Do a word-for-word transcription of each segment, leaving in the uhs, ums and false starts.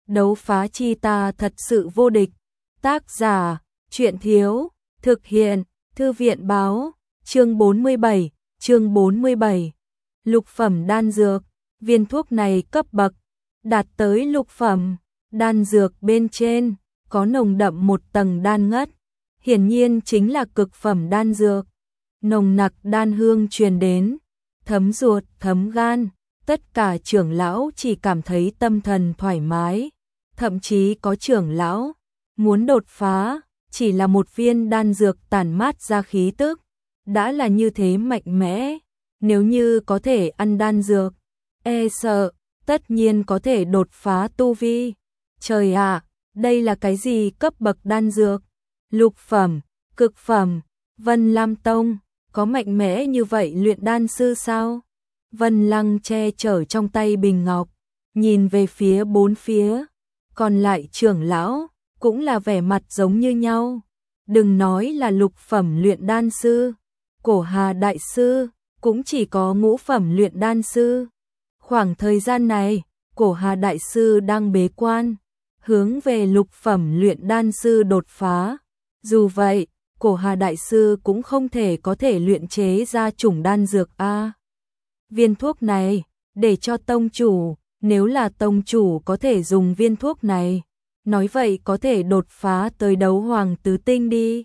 đấu phá chi ta thật sự vô địch. Tác giả, truyện thiếu, thực hiện, thư viện báo, chương bốn mươi bảy, chương bốn mươi bảy. Lục phẩm đan dược, viên thuốc này cấp bậc đạt tới lục phẩm, đan dược bên trên có nồng đậm một tầng đan ngất, hiển nhiên chính là cực phẩm đan dược. Nồng nặc đan hương truyền đến, thấm ruột, thấm gan, tất cả trưởng lão chỉ cảm thấy tâm thần thoải mái, thậm chí có trưởng lão muốn đột phá, chỉ là một viên đan dược tản mát ra khí tức, đã là như thế mạnh mẽ, nếu như có thể ăn đan dược, e sợ, tất nhiên có thể đột phá tu vi. Trời ạ, đây là cái gì cấp bậc đan dược? Lục phẩm, cực phẩm, Vân Lam Tông, có mạnh mẽ như vậy luyện đan sư sao? Vân Lăng che chở trong tay bình ngọc, nhìn về phía bốn phía, còn lại trưởng lão, cũng là vẻ mặt giống như nhau. Đừng nói là lục phẩm luyện đan sư, Cổ Hà đại sư, cũng chỉ có ngũ phẩm luyện đan sư. Khoảng thời gian này, Cổ Hà đại sư đang bế quan, hướng về lục phẩm luyện đan sư đột phá. Dù vậy, Cổ Hà đại sư cũng không thể có thể luyện chế ra chủng đan dược a. Viên thuốc này, để cho tông chủ, nếu là tông chủ có thể dùng viên thuốc này, nói vậy có thể đột phá tới đấu hoàng tứ tinh đi.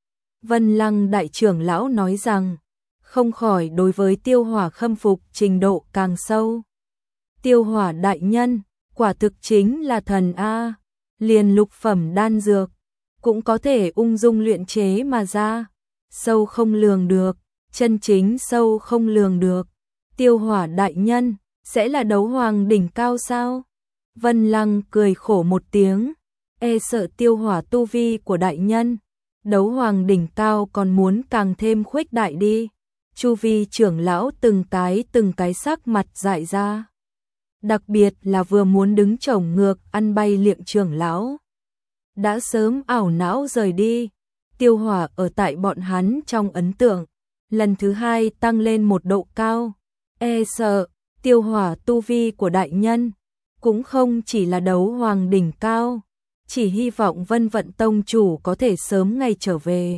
Vân Lăng đại trưởng lão nói rằng, không khỏi đối với Tiêu Hỏa khâm phục trình độ càng sâu. Tiêu Hỏa đại nhân, quả thực chính là thần a, liền lục phẩm đan dược cũng có thể ung dung luyện chế mà ra, sâu không lường được, chân chính sâu không lường được. Tiêu Hỏa đại nhân, sẽ là đấu hoàng đỉnh cao sao? Vân Lăng cười khổ một tiếng, e sợ Tiêu Hỏa tu vi của đại nhân, đấu hoàng đỉnh cao còn muốn càng thêm khuếch đại đi. Chu vi trưởng lão từng cái từng cái sắc mặt dại ra. Đặc biệt là vừa muốn đứng chổng ngược ăn bay liệng trưởng lão, đã sớm ảo não rời đi. Tiêu Hỏa ở tại bọn hắn trong ấn tượng, lần thứ hai tăng lên một độ cao. E sợ, Tiêu Hỏa tu vi của đại nhân, cũng không chỉ là đấu hoàng đỉnh cao, chỉ hy vọng Vân Vận tông chủ có thể sớm ngày trở về.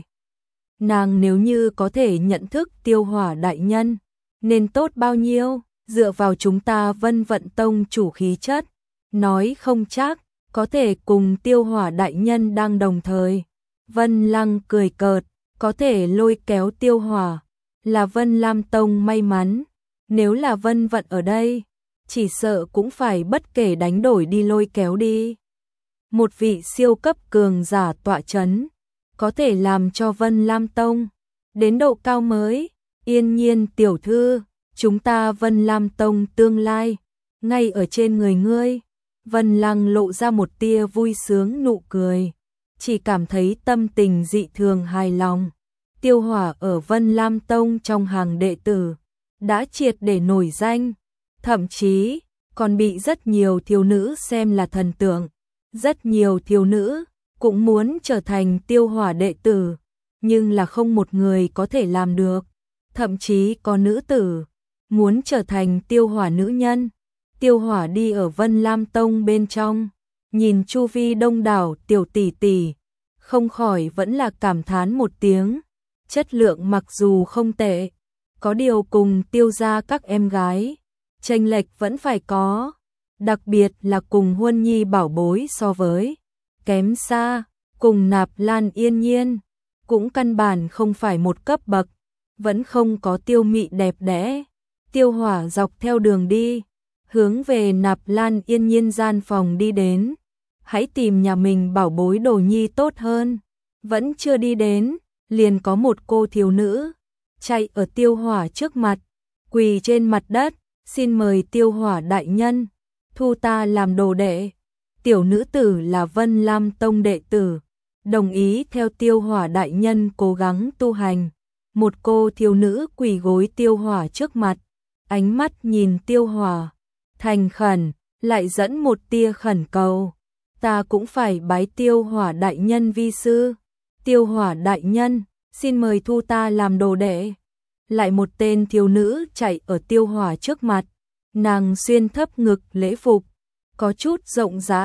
Nàng nếu như có thể nhận thức Tiêu Hỏa đại nhân, nên tốt bao nhiêu, dựa vào chúng ta Vân Vận tông chủ khí chất, nói không chắc, có thể cùng Tiêu Hỏa đại nhân đang đồng thời. Vân Lăng cười cợt, có thể lôi kéo Tiêu Hỏa, là Vân Lam tông may mắn, nếu là Vân Vận ở đây, chỉ sợ cũng phải bất kể đánh đổi đi lôi kéo đi. Một vị siêu cấp cường giả tọa chấn, có thể làm cho Vân Lam tông đến độ cao mới. Yên Nhiên tiểu thư, chúng ta Vân Lam tông tương lai ngay ở trên người ngươi. Vân Lăng lộ ra một tia vui sướng nụ cười, chỉ cảm thấy tâm tình dị thường hài lòng. Tiêu Hỏa ở Vân Lam tông trong hàng đệ tử đã triệt để nổi danh, thậm chí còn bị rất nhiều thiếu nữ xem là thần tượng. Rất nhiều thiếu nữ cũng muốn trở thành Tiêu Hỏa đệ tử, nhưng là không một người có thể làm được. Thậm chí có nữ tử muốn trở thành Tiêu Hỏa nữ nhân. Tiêu Hỏa đi ở Vân Lam tông bên trong, nhìn chu vi đông đảo tiểu tỷ tỷ, không khỏi vẫn là cảm thán một tiếng. Chất lượng mặc dù không tệ, có điều cùng Tiêu gia các em gái chênh lệch vẫn phải có, đặc biệt là cùng Huân Nhi bảo bối so với kém xa, cùng Nạp Lan Yên Nhiên cũng căn bản không phải một cấp bậc, vẫn không có Tiêu Mị đẹp đẽ. Tiêu Hỏa dọc theo đường đi, hướng về Nạp Lan Yên Nhiên gian phòng đi đến. Hãy tìm nhà mình bảo bối đồ nhi tốt hơn. Vẫn chưa đi đến, liền có một cô thiếu nữ chạy ở Tiêu Hỏa trước mặt, quỳ trên mặt đất, xin mời Tiêu Hỏa đại nhân thu ta làm đồ đệ. Tiểu nữ tử là Vân Lam tông đệ tử, đồng ý theo Tiêu Hỏa đại nhân cố gắng tu hành. Một cô thiếu nữ quỳ gối Tiêu Hỏa trước mặt, ánh mắt nhìn Tiêu Hỏa, thành khẩn, lại dẫn một tia khẩn cầu. Ta cũng phải bái Tiêu Hỏa đại nhân vi sư. Tiêu Hỏa đại nhân, xin mời thu ta làm đồ đệ. Lại một tên thiếu nữ chạy ở Tiêu Hỏa trước mặt, nàng xuyên thấp ngực lễ phục, có chút rộng rãi,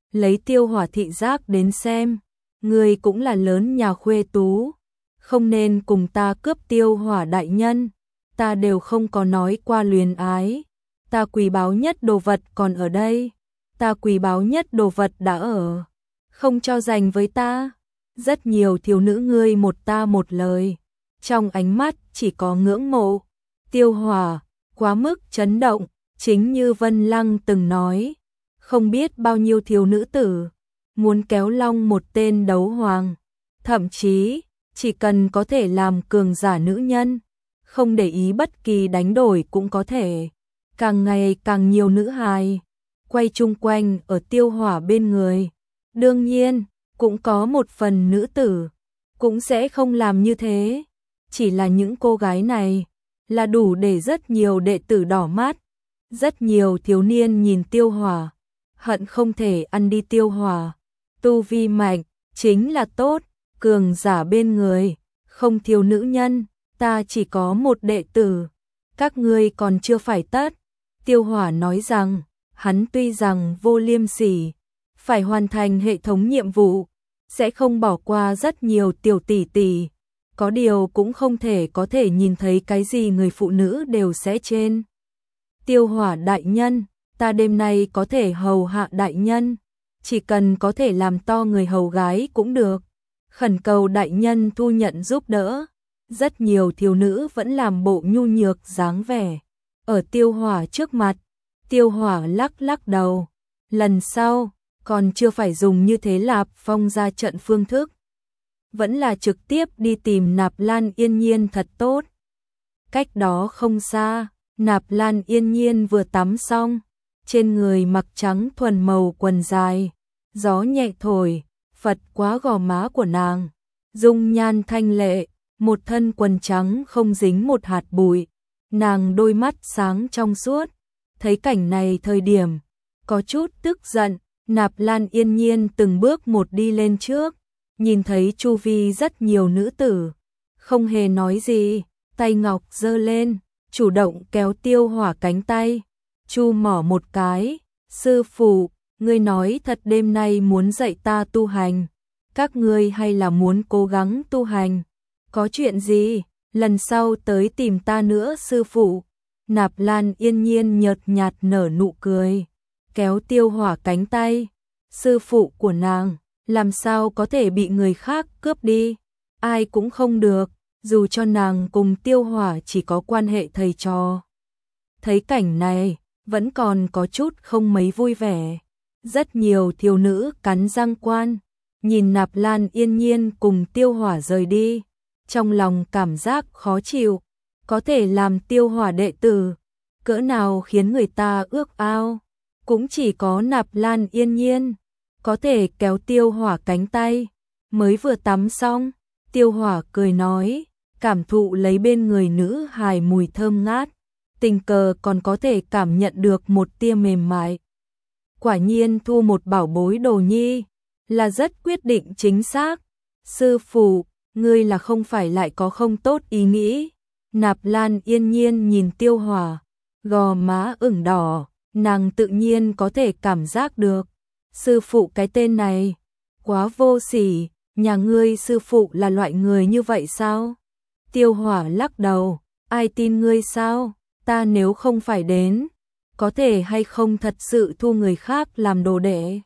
lấy Tiêu Hỏa thị giác đến xem, ngươi cũng là lớn nhà khuê tú, không nên cùng ta cướp Tiêu Hỏa đại nhân, ta đều không có nói qua luyến ái, ta quý báu nhất đồ vật còn ở đây, ta quý báu nhất đồ vật đã ở, không cho dành với ta. Rất nhiều thiếu nữ ngươi một ta một lời, trong ánh mắt chỉ có ngưỡng mộ. Tiêu Hỏa quá mức chấn động, chính như Vân Lăng từng nói, không biết bao nhiêu thiếu nữ tử muốn kéo long một tên đấu hoàng, thậm chí chỉ cần có thể làm cường giả nữ nhân, không để ý bất kỳ đánh đổi cũng có thể. Càng ngày càng nhiều nữ hài quay chung quanh ở Tiêu Hỏa bên người. Đương nhiên, cũng có một phần nữ tử cũng sẽ không làm như thế, chỉ là những cô gái này là đủ để rất nhiều đệ tử đỏ mắt. Rất nhiều thiếu niên nhìn Tiêu Hỏa, hận không thể ăn đi Tiêu Hỏa. Tu vi mạnh, chính là tốt, cường giả bên người, không thiếu nữ nhân, ta chỉ có một đệ tử, các ngươi còn chưa phải tất. Tiêu Hỏa nói rằng, hắn tuy rằng vô liêm sỉ, phải hoàn thành hệ thống nhiệm vụ, sẽ không bỏ qua rất nhiều tiểu tỷ tỷ, có điều cũng không thể có thể nhìn thấy cái gì người phụ nữ đều sẽ trên. Tiêu Hỏa đại nhân, ta đêm nay có thể hầu hạ đại nhân, chỉ cần có thể làm to người hầu gái cũng được, khẩn cầu đại nhân thu nhận giúp đỡ. Rất nhiều thiếu nữ vẫn làm bộ nhu nhược dáng vẻ ở Tiêu Hỏa trước mặt. Tiêu Hỏa lắc lắc đầu, lần sau còn chưa phải dùng như thế Lạp Phong ra trận phương thức, vẫn là trực tiếp đi tìm Nạp Lan Yên Nhiên thật tốt. Cách đó không xa, Nạp Lan Yên Nhiên vừa tắm xong, trên người mặc trắng thuần màu quần dài, gió nhẹ thổi, phật quá gò má của nàng, dung nhan thanh lệ, một thân quần trắng không dính một hạt bụi, nàng đôi mắt sáng trong suốt. Thấy cảnh này thời điểm có chút tức giận, Nạp Lan Yên Nhiên từng bước một đi lên trước, nhìn thấy chu vi rất nhiều nữ tử, không hề nói gì, tay ngọc giơ lên, chủ động kéo Tiêu Hỏa cánh tay, chu mỏ một cái, sư phụ, ngươi nói thật đêm nay muốn dạy ta tu hành, các ngươi hay là muốn cố gắng tu hành, có chuyện gì, lần sau tới tìm ta nữa sư phụ. Nạp Lan Yên Nhiên nhợt nhạt nở nụ cười, kéo Tiêu Hỏa cánh tay, sư phụ của nàng, làm sao có thể bị người khác cướp đi, ai cũng không được, dù cho nàng cùng Tiêu Hỏa chỉ có quan hệ thầy trò. Thấy cảnh này, vẫn còn có chút không mấy vui vẻ, rất nhiều thiếu nữ cắn răng quan, nhìn Nạp Lan Yên Nhiên cùng Tiêu Hỏa rời đi, trong lòng cảm giác khó chịu. Có thể làm Tiêu Hỏa đệ tử, cỡ nào khiến người ta ước ao, cũng chỉ có Nạp Lan Yên Nhiên có thể kéo Tiêu Hỏa cánh tay. Mới vừa tắm xong, Tiêu Hỏa cười nói, cảm thụ lấy bên người nữ hài mùi thơm ngát, tình cờ còn có thể cảm nhận được một tia mềm mại. Quả nhiên thu một bảo bối đồ nhi là rất quyết định chính xác. Sư phụ, ngươi là không phải lại có không tốt ý nghĩ? Nạp Lan Yên Nhiên nhìn Tiêu Hỏa, gò má ửng đỏ, nàng tự nhiên có thể cảm giác được. Sư phụ cái tên này, quá vô sỉ, nhà ngươi sư phụ là loại người như vậy sao? Tiêu Hỏa lắc đầu, ai tin ngươi sao? Ta nếu không phải đến, có thể hay không thật sự thu người khác làm đồ đệ?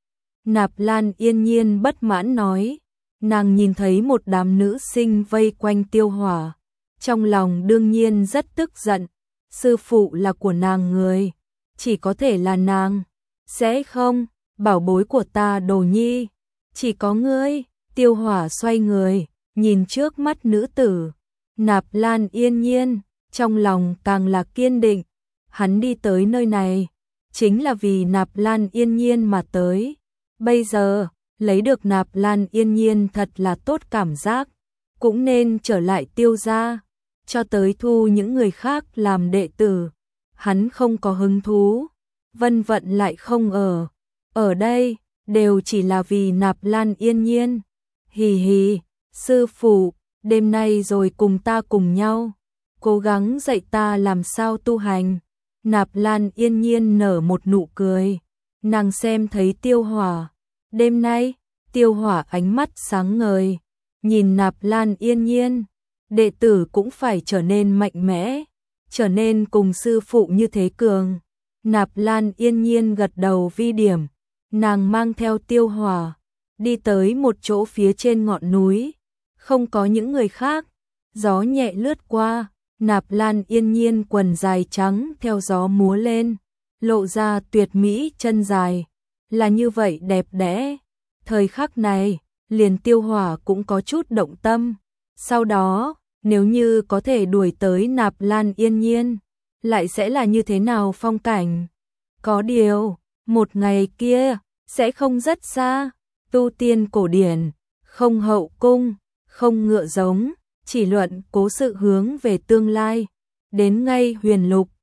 Nạp Lan Yên Nhiên bất mãn nói, nàng nhìn thấy một đám nữ sinh vây quanh Tiêu Hỏa, trong lòng đương nhiên rất tức giận, sư phụ là của nàng người, chỉ có thể là nàng, sẽ không, bảo bối của ta đồ nhi, chỉ có ngươi. Tiêu Hỏa xoay người, nhìn trước mắt nữ tử, Nạp Lan Yên Nhiên, trong lòng càng là kiên định, hắn đi tới nơi này, chính là vì Nạp Lan Yên Nhiên mà tới, bây giờ, lấy được Nạp Lan Yên Nhiên thật là tốt cảm giác, cũng nên trở lại Tiêu gia. Cho tới thu những người khác làm đệ tử, hắn không có hứng thú. Vân Vận lại không ở, ở đây, đều chỉ là vì Nạp Lan Yên Nhiên. Hì hì, sư phụ, đêm nay rồi cùng ta cùng nhau, cố gắng dạy ta làm sao tu hành. Nạp Lan Yên Nhiên nở một nụ cười, nàng xem thấy Tiêu Hỏa. Đêm nay, Tiêu Hỏa ánh mắt sáng ngời, nhìn Nạp Lan Yên Nhiên, đệ tử cũng phải trở nên mạnh mẽ, trở nên cùng sư phụ như thế cường. Nạp Lan Yên Nhiên gật đầu vi điểm, nàng mang theo Tiêu Hỏa, đi tới một chỗ phía trên ngọn núi, không có những người khác, gió nhẹ lướt qua, Nạp Lan Yên Nhiên quần dài trắng theo gió múa lên, lộ ra tuyệt mỹ chân dài, là như vậy đẹp đẽ. Thời khắc này, liền Tiêu Hỏa cũng có chút động tâm, sau đó, nếu như có thể đuổi tới Nạp Lan Yên Nhiên, lại sẽ là như thế nào phong cảnh? Có điều, một ngày kia, sẽ không rất xa, tu tiên cổ điển, không hậu cung, không ngựa giống, chỉ luận cố sự hướng về tương lai, đến ngay huyền lục,